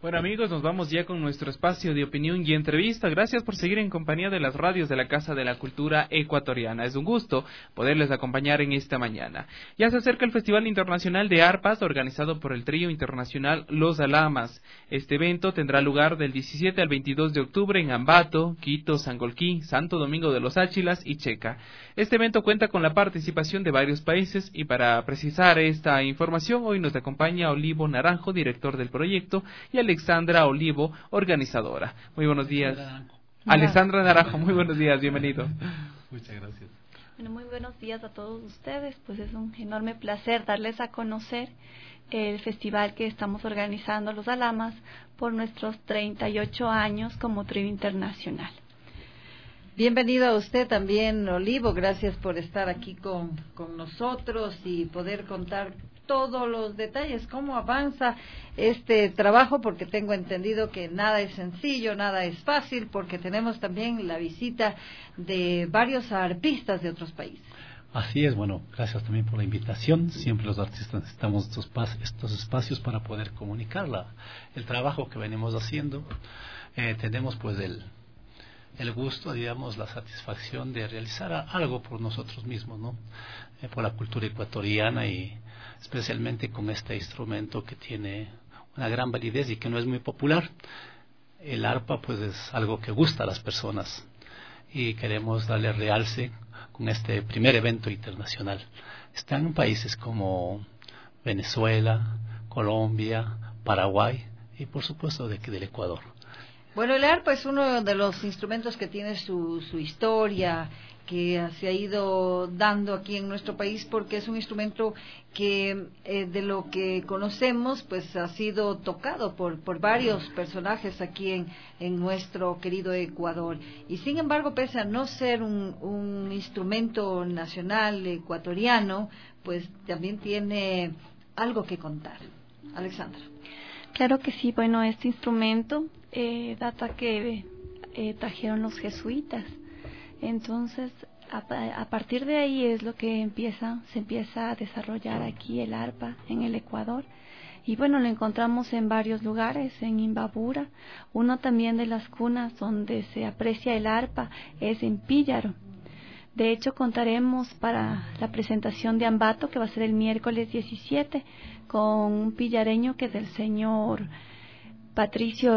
Bueno amigos, nos vamos ya con nuestro espacio de opinión y entrevista. Gracias por seguir en compañía de las radios de la Casa de la Cultura Ecuatoriana. Es un gusto poderles acompañar en esta mañana. Ya se acerca el Festival Internacional de Arpas, organizado por el trío internacional Los Alamas. Este evento tendrá lugar del 17 al 22 de octubre en Ambato, Quito, Sangolquí, Santo Domingo de los Áchilas y Checa. Este evento cuenta con la participación de varios países y para precisar esta información hoy nos acompaña Olivo Naranjo, director del proyecto, y Alexandra Olivo, organizadora. Muy buenos días. Alexandra Naranjo, muy buenos días, bienvenido. Muchas gracias. Bueno, muy buenos días a todos ustedes. Pues es un enorme placer darles a conocer el festival que estamos organizando Los Alamas por nuestros 38 años como trío internacional. Bienvenido a usted también, Olivo. Gracias por estar aquí con nosotros y poder contar todos los detalles, cómo avanza este trabajo, porque tengo entendido que nada es sencillo, nada es fácil, porque tenemos también la visita de varios arpistas de otros países. Así es, bueno, gracias también por la invitación. Siempre los artistas necesitamos estos espacios para poder comunicar el trabajo que venimos haciendo. Tenemos pues el gusto, digamos, la satisfacción de realizar algo por nosotros mismos, ¿no? Por la cultura ecuatoriana y especialmente con este instrumento que tiene una gran validez y que no es muy popular. El arpa pues es algo que gusta a las personas y queremos darle realce con este primer evento internacional. Están en países como Venezuela, Colombia, Paraguay y por supuesto del Ecuador. Bueno, el arpa es uno de los instrumentos que tiene su historia, que se ha ido dando aquí en nuestro país, porque es un instrumento que de lo que conocemos pues ha sido tocado por varios personajes aquí en nuestro querido Ecuador, y sin embargo, pese a no ser un instrumento nacional ecuatoriano, pues también tiene algo que contar. Alexandra. Claro que sí. Bueno, este instrumento data que trajeron los jesuitas. Entonces, a partir de ahí es lo que se empieza a desarrollar aquí el arpa en el Ecuador. Y bueno, lo encontramos en varios lugares, en Imbabura. Uno también de las cunas donde se aprecia el arpa es en Píllaro. De hecho, contaremos para la presentación de Ambato, que va a ser el miércoles 17, con un pillareño que es del señor Patricio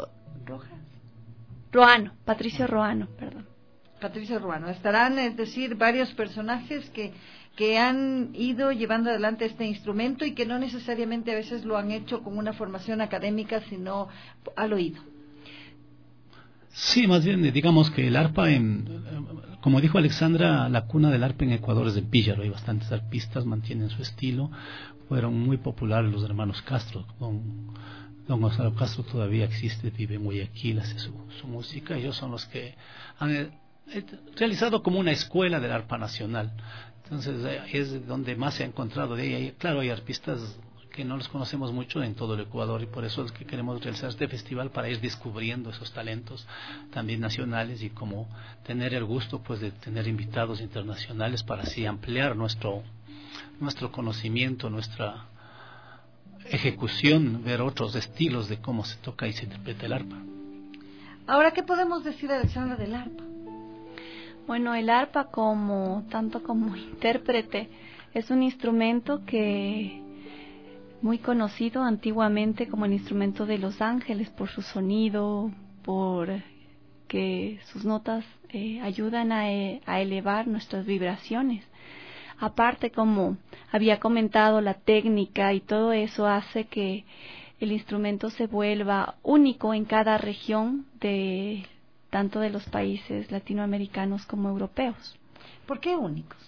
Roano. Patricio Roano. Estarán, es decir, varios personajes que han ido llevando adelante este instrumento y que no necesariamente a veces lo han hecho con una formación académica, sino al oído. Sí, más bien, digamos que el arpa, como dijo Alexandra, la cuna del arpa en Ecuador es de Píllaro. Hay bastantes arpistas, mantienen su estilo. Fueron muy populares los hermanos Castro. Don Gonzalo Castro todavía existe, vive en Guayaquil, hace su música. Ellos son los que han realizado como una escuela del arpa nacional. Entonces es donde más se ha encontrado de ella. Claro, hay arpistas que no los conocemos mucho en todo el Ecuador, y por eso es que queremos realizar este festival, para ir descubriendo esos talentos también nacionales y como tener el gusto pues de tener invitados internacionales para así ampliar nuestro conocimiento, nuestra ejecución, ver otros estilos de cómo se toca y se interpreta el arpa. Ahora, ¿qué podemos decir, Alexandra, del arpa? Bueno, el arpa tanto como intérprete es un instrumento que muy conocido antiguamente como el instrumento de los ángeles por su sonido, por que sus notas ayudan a elevar nuestras vibraciones. Aparte, como había comentado, la técnica y todo eso hace que el instrumento se vuelva único en cada región, tanto de los países latinoamericanos como europeos. ¿Por qué únicos?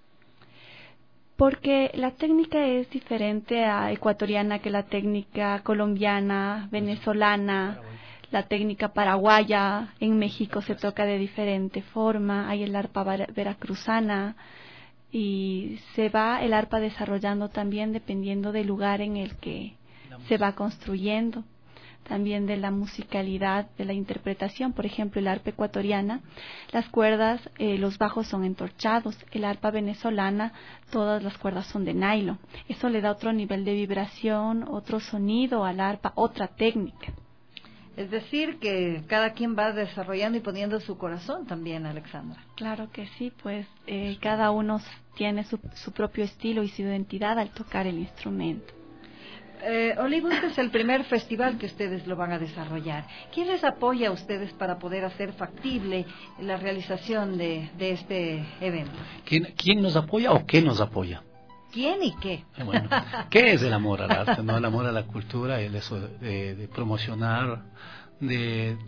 Porque la técnica es diferente a ecuatoriana que la técnica colombiana, venezolana, la técnica paraguaya. En México se toca de diferente forma, hay el arpa veracruzana, y se va el arpa desarrollando también dependiendo del lugar en el que se va construyendo. también de la musicalidad, de la interpretación. Por ejemplo, el arpa ecuatoriana, las cuerdas, los bajos son entorchados. El arpa venezolana, todas las cuerdas son de nylon. Eso le da otro nivel de vibración, otro sonido al arpa, otra técnica. Es decir, que cada quien va desarrollando y poniendo su corazón también, Alexandra. Claro que sí, pues cada uno tiene su propio estilo y su identidad al tocar el instrumento. Olivo, este es el primer festival que ustedes lo van a desarrollar. ¿Quién les apoya a ustedes para poder hacer factible la realización de este evento? ¿Quién nos apoya o qué nos apoya? ¿Quién y qué? Bueno, ¿qué es el amor al arte? ¿No? El amor a la cultura, el eso de promocionar, de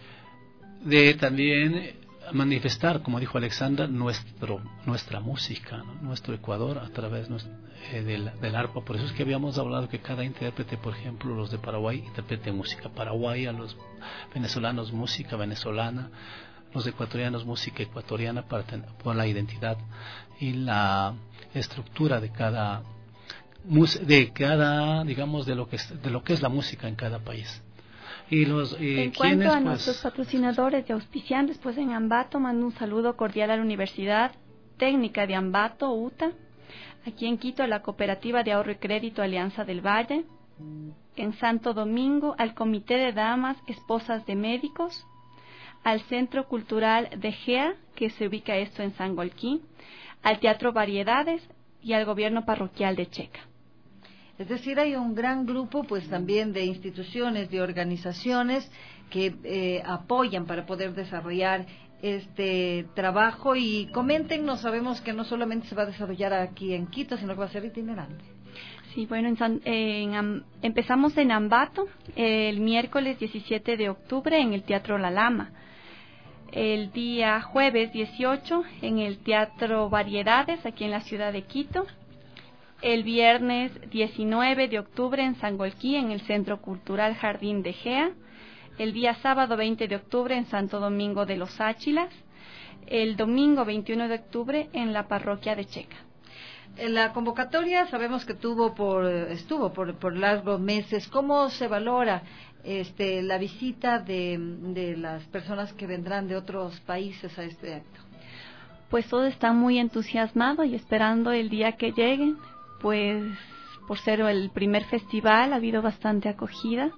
también manifestar, como dijo Alexandra, nuestra música, ¿no? Nuestro Ecuador a través del arpa. Por eso es que habíamos hablado que cada intérprete, por ejemplo, los de Paraguay interpreten música paraguaya, los venezolanos música venezolana, los ecuatorianos música ecuatoriana, por la identidad y la estructura de cada digamos de lo que es la música en cada país. Y en cuanto a nuestros patrocinadores y auspiciantes, pues en Ambato mando un saludo cordial a la Universidad Técnica de Ambato, UTA, aquí en Quito a la Cooperativa de Ahorro y Crédito Alianza del Valle, en Santo Domingo al Comité de Damas Esposas de Médicos, al Centro Cultural de GEA, que se ubica esto en Sangolquí, al Teatro Variedades y al Gobierno Parroquial de Checa. Es decir, hay un gran grupo pues también de instituciones, de organizaciones que apoyan para poder desarrollar este trabajo. Y coméntenos, sabemos que no solamente se va a desarrollar aquí en Quito, sino que va a ser itinerante. Sí, bueno, empezamos en Ambato el miércoles 17 de octubre en el Teatro La Lama. El día jueves 18 en el Teatro Variedades, aquí en la ciudad de Quito. El viernes 19 de octubre en Sangolquí, en el Centro Cultural Jardín de Gea. El día sábado 20 de octubre en Santo Domingo de los Áchilas. El domingo 21 de octubre en la parroquia de Checa. La convocatoria sabemos que estuvo por largos meses. ¿Cómo se valora la visita de las personas que vendrán de otros países a este acto? Pues todos están muy entusiasmados y esperando el día que lleguen. Pues por ser el primer festival ha habido bastante acogida.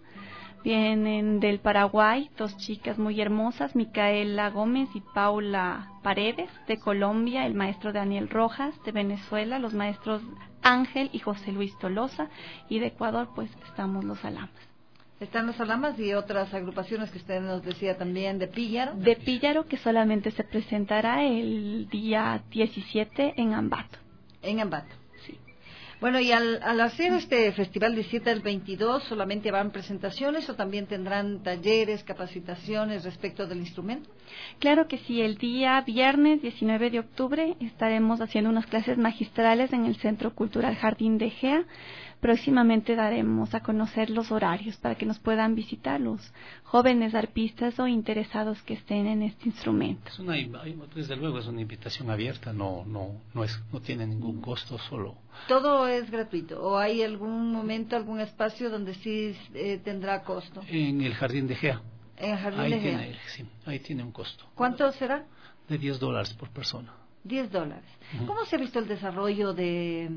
Vienen del Paraguay 2 chicas muy hermosas, Micaela Gómez y Paula Paredes. De Colombia, el maestro Daniel Rojas. De Venezuela, los maestros Ángel y José Luis Tolosa. Y de Ecuador, pues estamos los Alamas. Están los Alamas y otras agrupaciones que usted nos decía también, de Píllaro. De Píllaro, que solamente se presentará el día 17 en Ambato. En Ambato. Sí. Bueno, y al hacer este festival 17 al 22, ¿solamente van presentaciones o también tendrán talleres, capacitaciones respecto del instrumento? Claro que sí, el día viernes 19 de octubre estaremos haciendo unas clases magistrales en el Centro Cultural Jardín de Gea. Próximamente daremos a conocer los horarios para que nos puedan visitar los jóvenes arpistas o interesados que estén en este instrumento. Desde luego es una invitación abierta, no tiene ningún costo, solo. ¿Todo es gratuito o hay algún momento, algún espacio donde sí tendrá costo? En el Jardín de Gea. En el Jardín de Gea. Sí, ahí tiene un costo. ¿Cuánto será? De $10 por persona. $10. Uh-huh. ¿Cómo se ha visto el desarrollo de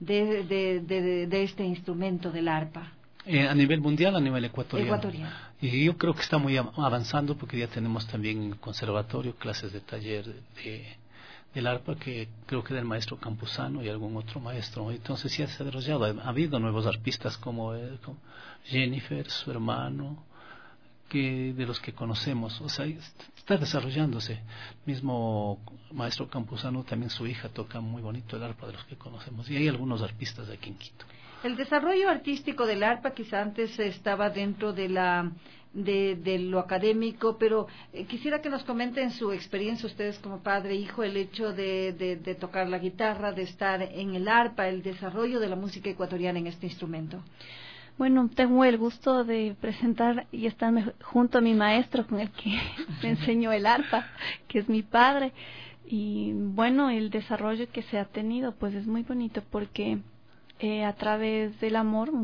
este instrumento del arpa? A nivel mundial, a nivel ecuatoriano. Y yo creo que está muy avanzando porque ya tenemos también en el conservatorio clases de taller del arpa, que creo que del maestro Campuzano y algún otro maestro. Entonces sí se ha desarrollado. Ha habido nuevos arpistas como Jennifer, su hermano, de los que conocemos, o sea, está desarrollándose. Mismo maestro Campuzano, también su hija toca muy bonito el arpa, de los que conocemos, y hay algunos arpistas de aquí en Quito. El desarrollo artístico del arpa quizá antes estaba dentro de lo académico, pero quisiera que nos comenten su experiencia, ustedes como padre e hijo, el hecho de tocar la guitarra, de estar en el arpa, el desarrollo de la música ecuatoriana en este instrumento. Bueno, tengo el gusto de presentar y estar junto a mi maestro con el que me enseñó el arpa, que es mi padre. Y bueno, el desarrollo que se ha tenido pues es muy bonito porque a través del amor uno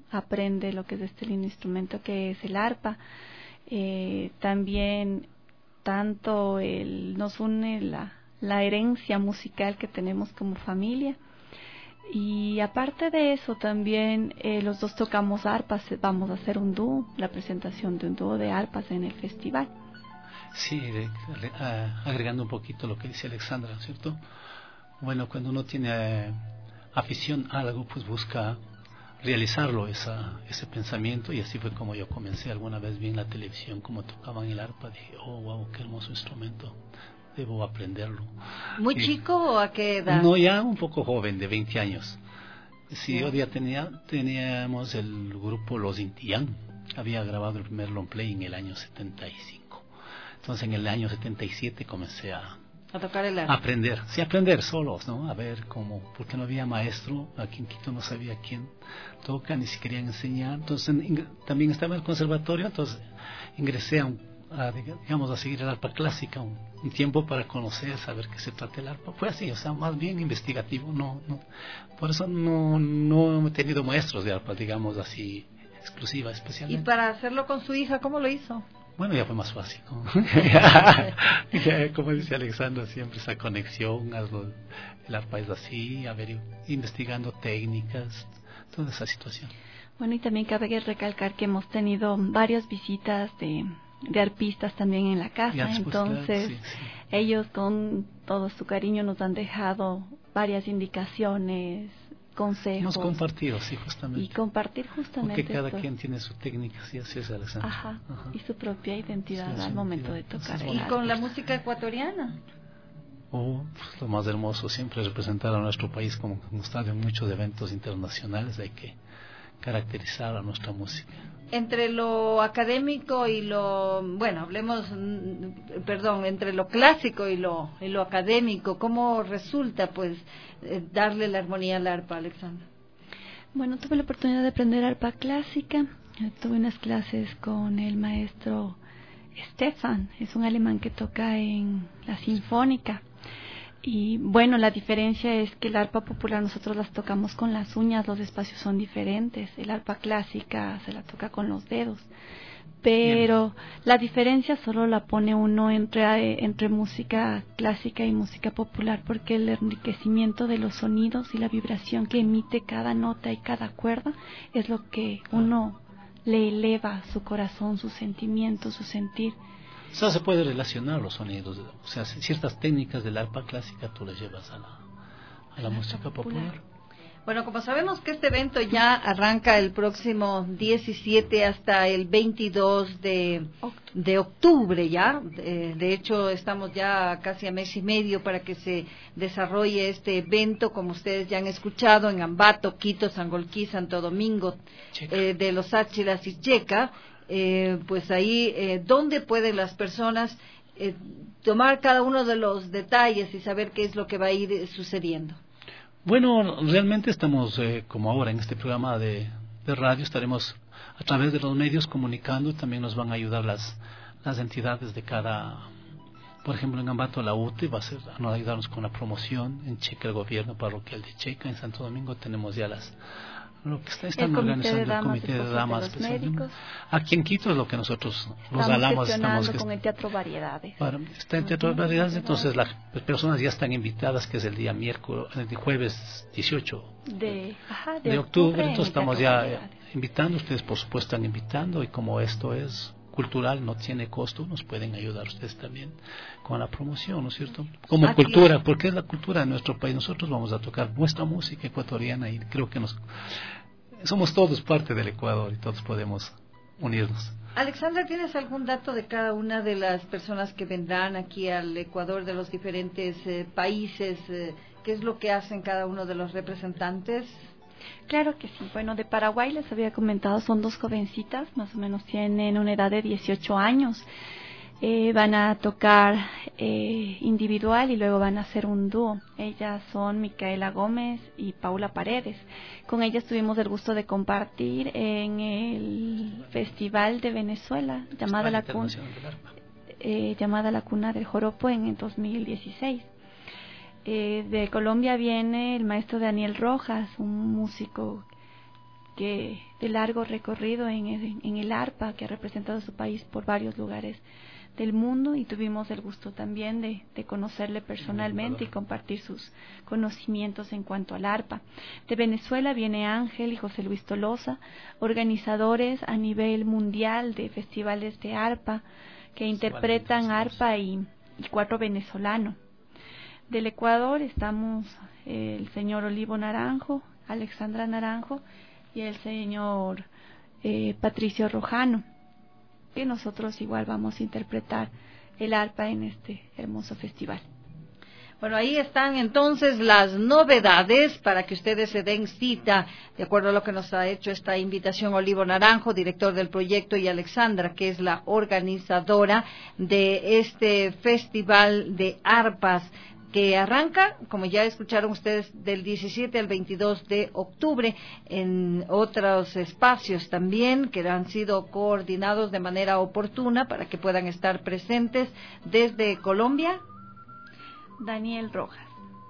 aprende lo que es este lindo instrumento que es el arpa. También tanto nos une la herencia musical que tenemos como familia. Y aparte de eso también los dos tocamos arpas. Vamos a hacer un dúo, la presentación de un dúo de arpas en el festival. Sí, agregando un poquito lo que dice Alexandra, ¿cierto? Bueno, cuando uno tiene afición a algo, pues busca realizarlo, ese pensamiento, y así fue como yo comencé. Alguna vez vi en la televisión cómo tocaban el arpa, dije, oh, wow, qué hermoso instrumento, debo aprenderlo. ¿Muy chico o a qué edad? No, ya un poco joven, de 20 años. Sí, yo ya teníamos el grupo Los Intián, había grabado el primer long play en el año 75. Entonces en el año 77 comencé a tocar el arpa. Aprender solos, ¿no? A ver cómo, porque no había maestro, aquí en Quito no sabía quién toca, ni si querían enseñar. Entonces también estaba en el conservatorio, entonces ingresé a seguir el arpa clásica un tiempo para conocer, saber qué se trata el arpa. Fue así, o sea, más bien investigativo, no. Por eso no he tenido maestros de arpa, digamos así, exclusiva, especialmente. ¿Y para hacerlo con su hija, cómo lo hizo? Bueno, ya fue más fácil, ¿no? Como dice Alexandra, siempre esa conexión, el arpa es así, investigando técnicas, toda esa situación. Bueno, y también cabe recalcar que hemos tenido varias visitas de arpistas también en la casa, ya, entonces claro, sí. Ellos con todo su cariño nos han dejado varias indicaciones, consejos. Hemos compartido, sí, justamente. Y compartir justamente. Porque cada quien tiene su técnica, sí, así es, Alexandra. Ajá. Y su propia identidad al momento de tocar. ¿Y con la música ecuatoriana? Lo más hermoso, siempre representar a nuestro país, como hemos estado en muchos eventos internacionales, hay que caracterizar a nuestra música. Entre lo académico y entre lo clásico y lo académico, ¿cómo resulta pues darle la armonía al arpa, Alexandra? Bueno, tuve la oportunidad de aprender arpa clásica. Tuve unas clases con el maestro Stefan, es un alemán que toca en la Sinfónica. Y bueno, la diferencia es que el arpa popular nosotros las tocamos con las uñas, los espacios son diferentes. El arpa clásica se la toca con los dedos. Pero la diferencia solo la pone uno entre música clásica y música popular, porque el enriquecimiento de los sonidos y la vibración que emite cada nota y cada cuerda es lo que uno le eleva su corazón, su sentimiento, su sentir. O sea, se puede relacionar los sonidos, o sea, ciertas técnicas del arpa clásica tú las llevas a la música popular. Bueno, como sabemos que este evento ya arranca el próximo 17 hasta el 22 de octubre ya, de hecho estamos ya casi a mes y medio para que se desarrolle este evento, como ustedes ya han escuchado, en Ambato, Quito, Sangolquí, Santo Domingo, de Los Áchilas y Checa. Pues ahí, ¿dónde pueden las personas tomar cada uno de los detalles y saber qué es lo que va a ir sucediendo? Bueno, realmente estamos, como ahora en este programa de radio, estaremos a través de los medios comunicando. También nos van a ayudar las entidades de cada, por ejemplo, en Ambato la UTE va a ayudarnos con la promoción, en Checa el gobierno parroquial de Checa, en Santo Domingo tenemos ya lo que están organizando el comité de damas aquí en Quito es lo que nosotros los alamos estamos con el Teatro Variedades. Está en Teatro Variedades, entonces las personas ya están invitadas, que es el día jueves 18 de octubre, entonces estamos ya invitando, ustedes por supuesto están invitando, y como esto es cultural, no tiene costo, nos pueden ayudar ustedes también con la promoción, ¿no es cierto? Como aquí, cultura, porque es la cultura de nuestro país. Nosotros vamos a tocar nuestra música ecuatoriana y creo que somos todos parte del Ecuador y todos podemos unirnos. Alexandra, ¿tienes algún dato de cada una de las personas que vendrán aquí al Ecuador, de los diferentes países? ¿Qué es lo que hacen cada uno de los representantes? Claro que sí. Bueno, de Paraguay les había comentado, son dos jovencitas, más o menos tienen una edad de 18 años. Van a tocar individual y luego van a hacer un dúo. Ellas son Micaela Gómez y Paula Paredes. Con ellas tuvimos el gusto de compartir en el Festival de Venezuela llamada La Cuna del Joropo en el 2016. De Colombia viene el maestro Daniel Rojas, un músico que largo recorrido en el arpa, que ha representado a su país por varios lugares del mundo, y tuvimos el gusto también de conocerle personalmente y compartir sus conocimientos en cuanto al arpa. De Venezuela viene Ángel y José Luis Tolosa, organizadores a nivel mundial de festivales de arpa que interpretan arpa y cuatro venezolano. Del Ecuador estamos el señor Olivo Naranjo, Alexandra Naranjo y el señor Patricio Rojano, que nosotros igual vamos a interpretar el arpa en este hermoso festival. Bueno, ahí están entonces las novedades para que ustedes se den cita, de acuerdo a lo que nos ha hecho esta invitación Olivo Naranjo, director del proyecto, y Alexandra, que es la organizadora de este festival de arpas, que arranca, como ya escucharon ustedes, del 17 al 22 de octubre, en otros espacios también que han sido coordinados de manera oportuna para que puedan estar presentes. Desde Colombia, Daniel Rojas.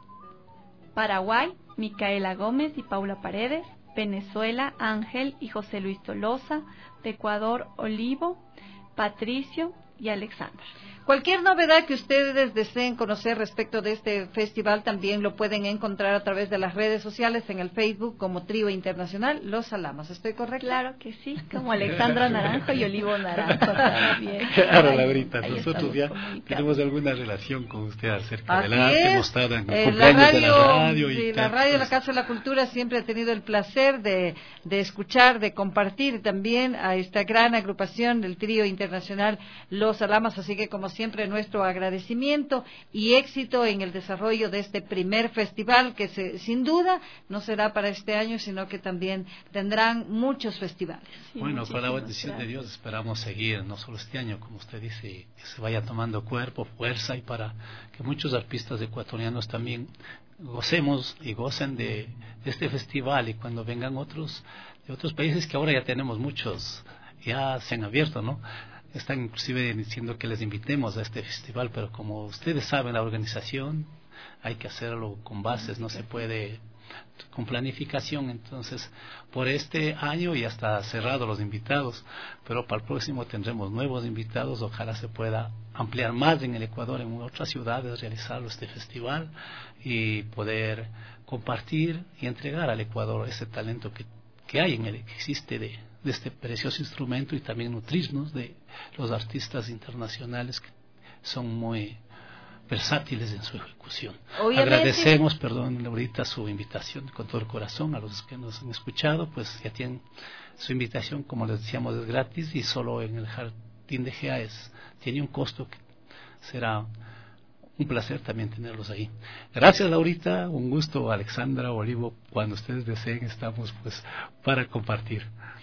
Paraguay, Micaela Gómez y Paula Paredes. Venezuela, Ángel y José Luis Tolosa. De Ecuador, Olivo, Patricio y Alexandra. Cualquier novedad que ustedes deseen conocer respecto de este festival también lo pueden encontrar a través de las redes sociales, en el Facebook como Trío Internacional Los Alamos. ¿Estoy correcta? Claro que sí, como Alexandra Naranjo y Olivo Naranjo también. Claro, Laurita, nosotros ya tenemos alguna relación con usted acerca del arte, mostrada en el cumpleaños de la radio. Sí, la radio de la Casa de la Cultura siempre ha tenido el placer de escuchar, de compartir también a esta gran agrupación del Trío Internacional Los Alamos, así que como siempre nuestro agradecimiento y éxito en el desarrollo de este primer festival, que sin duda no será para este año, sino que también tendrán muchos festivales. Sí, bueno, con la bendición de Dios esperamos seguir, no solo este año, como usted dice, que se vaya tomando cuerpo, fuerza, y para que muchos artistas ecuatorianos también gocemos y gocen de este festival, y cuando vengan otros de otros países, que ahora ya tenemos muchos, ya se han abierto, ¿no? Están inclusive diciendo que les invitemos a este festival, pero como ustedes saben, la organización hay que hacerlo con bases, no se puede con planificación. Entonces, por este año ya está cerrado los invitados, pero para el próximo tendremos nuevos invitados. Ojalá se pueda ampliar más en el Ecuador, en otras ciudades, realizar este festival y poder compartir y entregar al Ecuador ese talento que hay en él, que existe de este precioso instrumento, y también nutrirnos de los artistas internacionales que son muy versátiles en su ejecución. Obviamente. Agradecemos, perdón, Laurita, su invitación con todo el corazón. A los que nos han escuchado, pues ya tienen su invitación, como les decíamos, es gratis, y solo en el Jardín de Gea tiene un costo que será un placer también tenerlos ahí. Gracias, Laurita, un gusto. Alexandra, Olivo, cuando ustedes deseen estamos pues para compartir.